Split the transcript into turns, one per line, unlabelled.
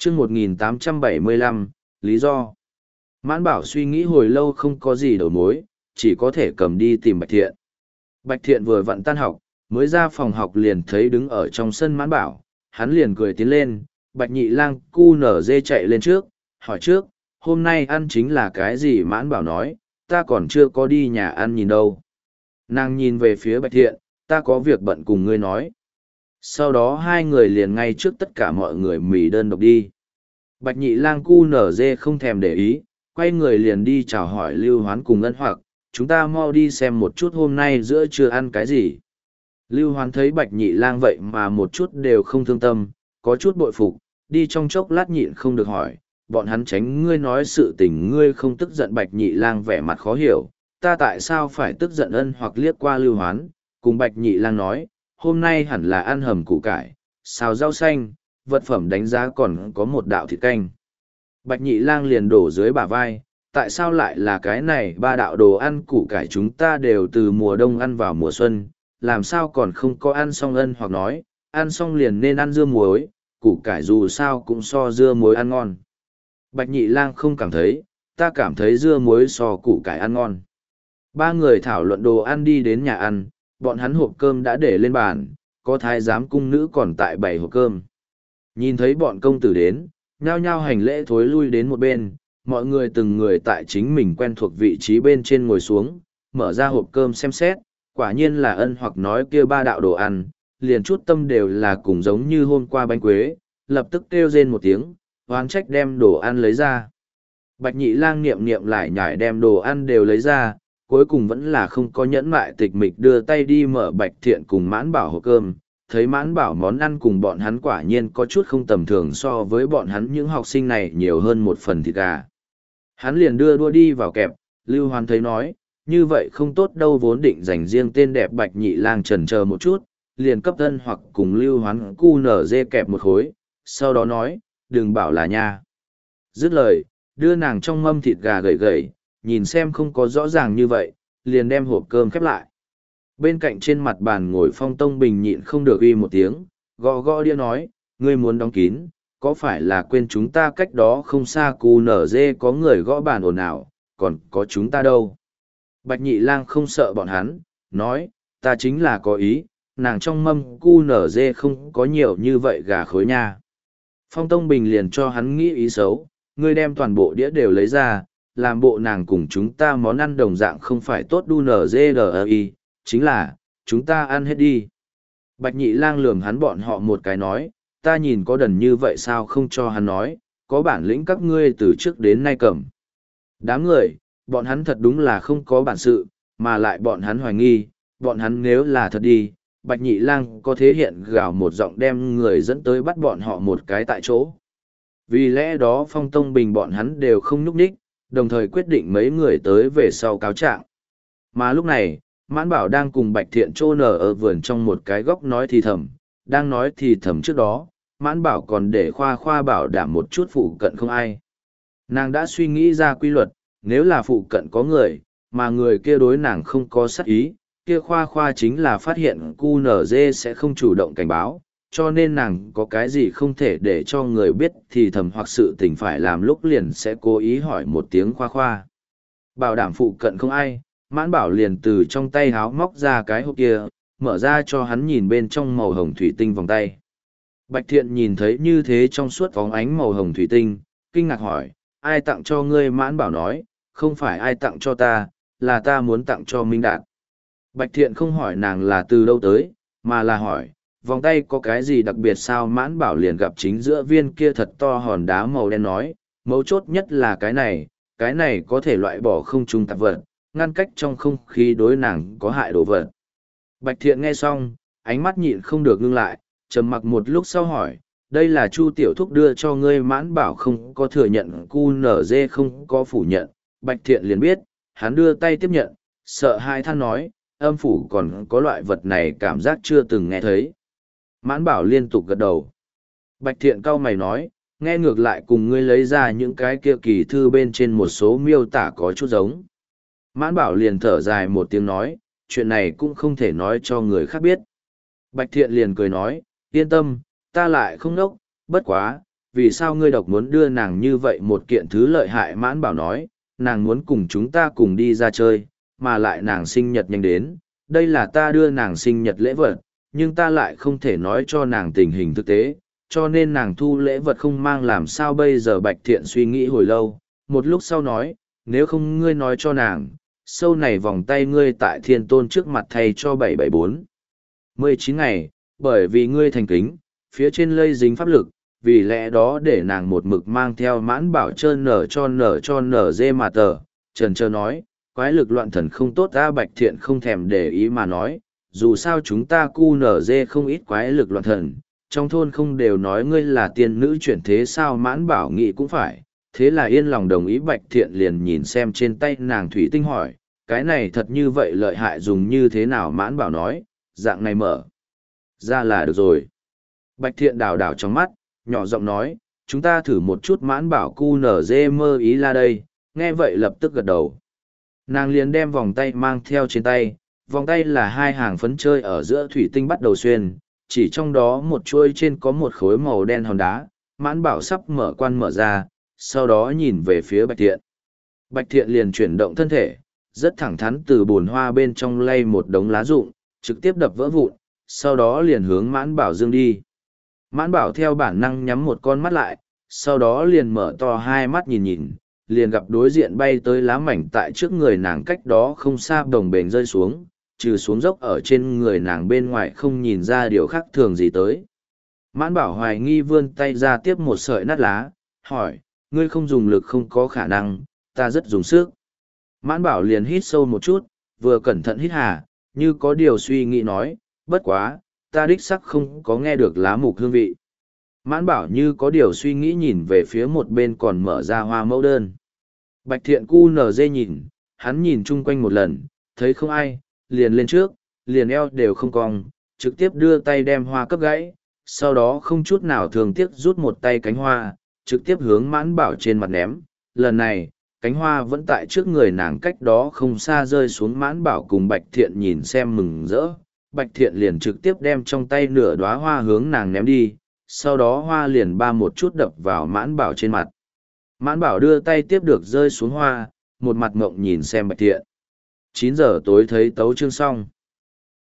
chương 1875, lý do. Mãn Bảo suy nghĩ hồi lâu không có gì đầu mối, chỉ có thể cầm đi tìm Bạch Thiện. Bạch Thiện vừa vặn tan học, mới ra phòng học liền thấy đứng ở trong sân Mãn Bảo, hắn liền cười tiến lên, Bạch Nhị Lang cu nở dê chạy lên trước, hỏi trước, hôm nay ăn chính là cái gì? Mãn Bảo nói, ta còn chưa có đi nhà ăn nhìn đâu. Nàng nhìn về phía Bạch Thiện, ta có việc bận cùng ngươi nói. Sau đó hai người liền ngay trước tất cả mọi người mỉ đơn độc đi. Bạch Nhị Lang cu nở dê không thèm để ý, quay người liền đi chào hỏi Lưu Hoán cùng Ân Hoặc, chúng ta mau đi xem một chút hôm nay giữa trưa ăn cái gì. Lưu Hoán thấy Bạch Nhị Lang vậy mà một chút đều không thương tâm, có chút bội phục, đi trong chốc lát nhịn không được hỏi, bọn hắn tránh ngươi nói sự tình ngươi không tức giận. Bạch Nhị Lang vẻ mặt khó hiểu, ta tại sao phải tức giận? Ân Hoặc liếc qua Lưu Hoán, cùng Bạch Nhị Lang nói, hôm nay hẳn là ăn hầm củ cải, xào rau xanh, vật phẩm đánh giá còn có một đạo thịt canh. Bạch Nhị Lang liền đổ dưới bả vai, tại sao lại là cái này? Ba đạo đồ ăn củ cải chúng ta đều từ mùa đông ăn vào mùa xuân, làm sao còn không có ăn xong? Ân Hoặc nói, ăn xong liền nên ăn dưa muối, củ cải dù sao cũng so dưa muối ăn ngon. Bạch Nhị Lang không cảm thấy, ta cảm thấy dưa muối so củ cải ăn ngon. Ba người thảo luận đồ ăn đi đến nhà ăn, bọn hắn hộp cơm đã để lên bàn, có thái giám cung nữ còn tại bày hộp cơm. Nhìn thấy bọn công tử đến, nhao nhao hành lễ thối lui đến một bên, mọi người từng người tại chính mình quen thuộc vị trí bên trên ngồi xuống, mở ra hộp cơm xem xét, quả nhiên là Ân Hoặc nói kia ba đạo đồ ăn, liền chút tâm đều là cùng giống như hôm qua bánh quế, lập tức kêu rên một tiếng, oán trách đem đồ ăn lấy ra. Bạch Nhị Lang niệm niệm lại nhải đem đồ ăn đều lấy ra, cuối cùng vẫn là không có nhẫn mại tịch mịch đưa tay đi mở Bạch Thiện cùng Mãn Bảo hộp cơm, thấy Mãn Bảo món ăn cùng bọn hắn quả nhiên có chút không tầm thường, so với bọn hắn những học sinh này nhiều hơn một phần thịt gà. Hắn liền đưa đua đi vào kẹp, Lưu Hoán thấy nói, như vậy không tốt đâu, vốn định dành riêng tên đẹp. Bạch Nhị Lang chần chờ một chút, liền cấp Ân Hoặc cùng Lưu Hoán cu nở dê kẹp một khối, sau đó nói, đừng bảo là nha. Dứt lời, đưa nàng trong mâm thịt gà gầy gầy, nhìn xem không có rõ ràng như vậy, liền đem hộp cơm khép lại. Bên cạnh trên mặt bàn ngồi Phong Tông Bình nhịn không được uy một tiếng, gõ gõ đĩa nói, ngươi muốn đóng kín, có phải là quên chúng ta cách đó không xa? Cu nở dê có người gõ bàn ồn ào, còn có chúng ta đâu. Bạch Nhị Lang không sợ bọn hắn, nói, ta chính là có ý, nàng trong mâm cu nở dê không có nhiều như vậy gà khối nha. Phong Tông Bình liền cho hắn nghĩ ý xấu, ngươi đem toàn bộ đĩa đều lấy ra, làm bộ nàng cùng chúng ta món ăn đồng dạng không phải tốt. Đu nở dê đờ chính là, chúng ta ăn hết đi. Bạch Nhị Lang lườm hắn bọn họ một cái nói, ta nhìn có đần như vậy sao không cho hắn nói, có bản lĩnh các ngươi từ trước đến nay cầm. Đám người, bọn hắn thật đúng là không có bản sự, mà lại bọn hắn hoài nghi, bọn hắn nếu là thật đi, Bạch Nhị Lang có thế hiện gào một giọng đem người dẫn tới bắt bọn họ một cái tại chỗ. Vì lẽ đó Phong Tông Bình bọn hắn đều không nhúc nhích, đồng thời quyết định mấy người tới về sau cáo trạng. Mà lúc này, Mãn Bảo đang cùng Bạch Thiện trô nở ở vườn trong một cái góc nói thì thầm, đang nói thì thầm trước đó, Mãn Bảo còn để Khoa Khoa bảo đảm một chút phụ cận không ai. Nàng đã suy nghĩ ra quy luật, nếu là phụ cận có người, mà người kia đối nàng không có sát ý, kia Khoa Khoa chính là phát hiện cu nở dê sẽ không chủ động cảnh báo, cho nên nàng có cái gì không thể để cho người biết thì thầm hoặc sự tình phải làm lúc liền sẽ cố ý hỏi một tiếng Khoa Khoa. Bảo đảm phụ cận không ai, Mãn Bảo liền từ trong tay háo móc ra cái hộp kia, mở ra cho hắn nhìn bên trong màu hồng thủy tinh vòng tay. Bạch Thiện nhìn thấy như thế trong suốt phóng ánh màu hồng thủy tinh, kinh ngạc hỏi, ai tặng cho ngươi? Mãn Bảo nói, không phải ai tặng cho ta, là ta muốn tặng cho Minh Đạt. Bạch Thiện không hỏi nàng là từ đâu tới, mà là hỏi, vòng tay có cái gì đặc biệt sao? Mãn Bảo liền gặp chính giữa viên kia thật to hòn đá màu đen nói, mấu chốt nhất là cái này có thể loại bỏ không trung tạp vật, ngăn cách trong không khí đối nàng có hại đồ vật. Bạch Thiện nghe xong, ánh mắt nhịn không được ngưng lại, trầm mặc một lúc sau hỏi, đây là Chu tiểu thúc đưa cho ngươi? Mãn Bảo không có thừa nhận, cu nở dê không có phủ nhận. Bạch Thiện liền biết, hắn đưa tay tiếp nhận, sợ hai than nói, âm phủ còn có loại vật này, cảm giác chưa từng nghe thấy. Mãn Bảo liên tục gật đầu. Bạch Thiện cau mày nói, nghe ngược lại cùng ngươi lấy ra những cái kia kỳ thư bên trên một số miêu tả có chút giống. Mãn Bảo liền thở dài một tiếng nói, chuyện này cũng không thể nói cho người khác biết. Bạch Thiện liền cười nói, yên tâm, ta lại không nốc, bất quá, vì sao ngươi độc muốn đưa nàng như vậy một kiện thứ lợi hại? Mãn Bảo nói, nàng muốn cùng chúng ta cùng đi ra chơi, mà lại nàng sinh nhật nhanh đến, đây là ta đưa nàng sinh nhật lễ vật, nhưng ta lại không thể nói cho nàng tình hình thực tế, cho nên nàng thu lễ vật không mang. Làm sao bây giờ? Bạch Thiện suy nghĩ hồi lâu, một lúc sau nói, nếu không ngươi nói cho nàng, sâu này vòng tay ngươi tại Thiên Tôn trước mặt thay cho 774. 19 ngày, bởi vì ngươi thành kính, phía trên lây dính pháp lực, vì lẽ đó để nàng một mực mang theo. Mãn Bảo trơn nở dê mà tờ, trần trơ nói, quái lực loạn thần không tốt. Ta Bạch Thiện không thèm để ý mà nói, dù sao chúng ta cu nở dê không ít quái lực loạn thần, trong thôn không đều nói ngươi là tiên nữ chuyển thế sao? Mãn Bảo nghĩ cũng phải, thế là yên lòng đồng ý. Bạch Thiện liền nhìn xem trên tay nàng thủy tinh hỏi, cái này thật như vậy lợi hại, dùng như thế nào? Mãn Bảo nói, dạng này mở ra là được rồi. Bạch Thiện đảo đảo trong mắt, nhỏ giọng nói, chúng ta thử một chút. Mãn Bảo cu nở dê mơ ý là đây, nghe vậy lập tức gật đầu. Nàng liền đem vòng tay mang theo trên tay, vòng tay là hai hàng phấn chơi ở giữa thủy tinh bắt đầu xuyên, chỉ trong đó một chuôi trên có một khối màu đen hòn đá. Mãn Bảo sắp mở quan mở ra, sau đó nhìn về phía Bạch Thiện. Bạch Thiện liền chuyển động thân thể, rất thẳng thắn từ bồn hoa bên trong lay một đống lá rụng, trực tiếp đập vỡ vụn, sau đó liền hướng Mãn Bảo dương đi. Mãn Bảo theo bản năng nhắm một con mắt lại, sau đó liền mở to hai mắt nhìn nhìn, liền gặp đối diện bay tới lá mảnh tại trước người nàng cách đó không xa đồng bền rơi xuống, trừ xuống dốc ở trên người nàng bên ngoài không nhìn ra điều khác thường gì tới. Mãn Bảo hoài nghi vươn tay ra tiếp một sợi nát lá, hỏi, ngươi không dùng lực? Không có khả năng, ta rất dùng sức. Mãn Bảo liền hít sâu một chút, vừa cẩn thận hít hà, như có điều suy nghĩ nói, bất quá, ta đích sắc không có nghe được lá mục hương vị. Mãn Bảo như có điều suy nghĩ nhìn về phía một bên còn mở ra hoa mẫu đơn. Bạch Thiện cu nở dê nhìn, hắn nhìn chung quanh một lần, thấy không ai, liền lên trước, liền eo đều không cong, trực tiếp đưa tay đem hoa cấp gãy, sau đó không chút nào thường tiếc rút một tay cánh hoa, trực tiếp hướng Mãn Bảo trên mặt ném. Lần này, cánh hoa vẫn tại trước người nàng cách đó không xa rơi xuống. Mãn Bảo cùng Bạch Thiện nhìn xem mừng rỡ, Bạch Thiện liền trực tiếp đem trong tay nửa đóa hoa hướng nàng ném đi, sau đó hoa liền ba một chút đập vào Mãn Bảo trên mặt. Mãn Bảo đưa tay tiếp được rơi xuống hoa, một mặt ngộng nhìn xem Bạch Thiện. 9 giờ tối thấy tấu chương xong.